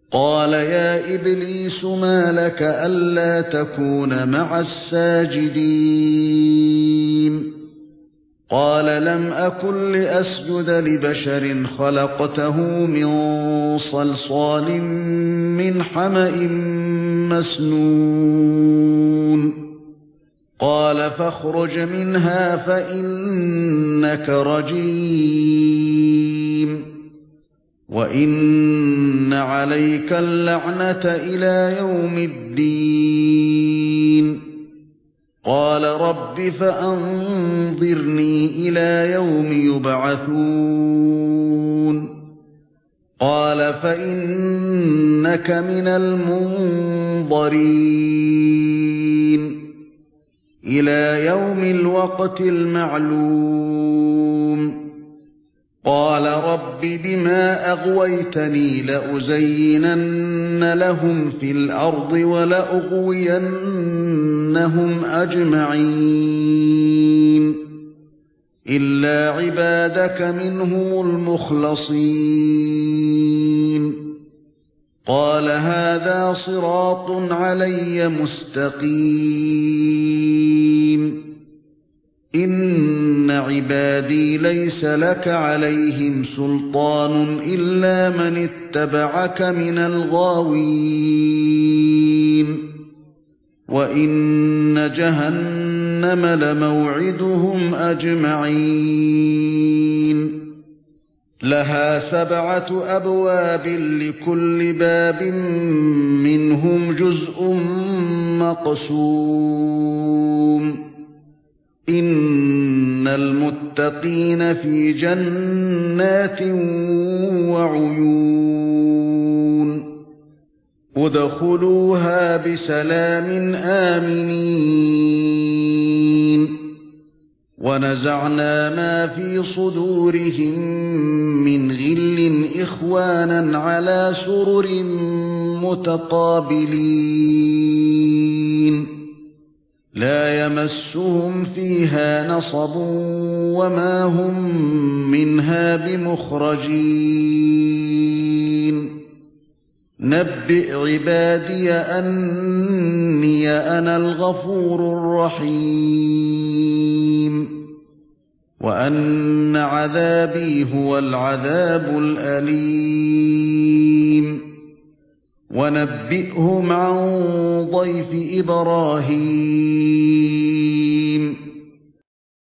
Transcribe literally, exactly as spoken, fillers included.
قال يا إبليس ما لك ألا تكون مع الساجدين قال لم أكن لأسجد لبشر خلقته من صلصال من حمأ مسنون قال فاخرج منها فإنك رجيم وإن عليك اللعنة إلى يوم الدين قال رب فأنظرني إلى يوم يبعثون قال فإنك من المنظرين إلى يوم الوقت المعلوم قال رب بما أغويتني لأزينن لهم في الأرض ولأغوينهم أجمعين إلا عبادك منهم المخلصين قال هذا صراط علي مستقيم إن عبادي ليس لك عليهم سلطان إلا من اتبعك من الغاوين وإن جهنم لموعدهم أجمعين لها سبعة أبواب لكل باب منهم جزء مقسوم إن المتقين في جنات وعيون ادخلوها بسلام آمنين ونزعنا ما في صدورهم من غل إخوانا على سرر متقابلين لا يمسهم فيها نصب وما هم منها بمخرجين نبئ عبادي أني أنا الغفور الرحيم وأن عذابي هو العذاب الأليم ونبئهم عن ضيف إبراهيم